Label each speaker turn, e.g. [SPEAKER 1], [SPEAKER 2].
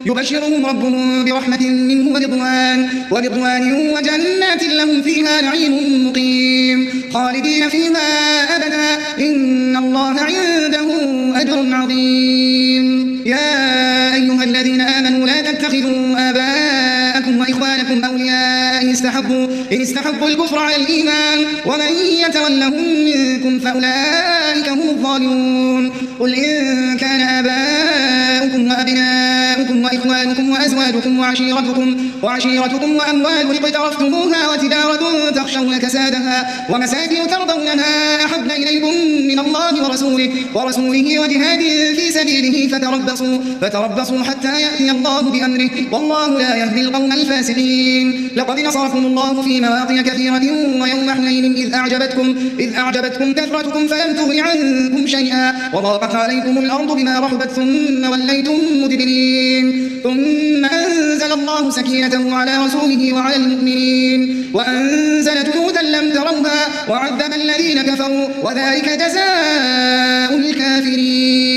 [SPEAKER 1] يبشرهم ربهم برحمة منه ورضوان وجنات لهم فيها نعيم مقيم خالدين فيها أبدا إن الله عنده أجر عظيم. يا أيها الذين آمنوا لا تتخذوا آباءكم وإخوانكم أولياء إن استحبوا الكفر على الإيمان ومن يتولهم منكم فأولئك هم الظالمون. قل إن كان آباؤكم وأبناؤكم وإخوانكم وأزواجكم وعشيرتكم وأموال اقترفتموها وتجارة تخشون كسادها ومساكن ترضونها أحب إليكم من الله ورسوله وجهاد في سبيله فتربصوا حتى يأتي الله بأمره والله لا يهدي القوم الفاسقين. لقد نصركم الله في مواطن كثيرة ويوم حنين إذ أعجبتكم كثرتكم فلم تغن عنكم شيئا وضاقت عليكم الأرض بما رحبت ثم وليتم مدبرين. ثم أنزل الله سكينته على رسوله وعلى المؤمنين وأنزل جنودا لم تروها وعذب الذين كفروا وذلك جزاء الكافرين.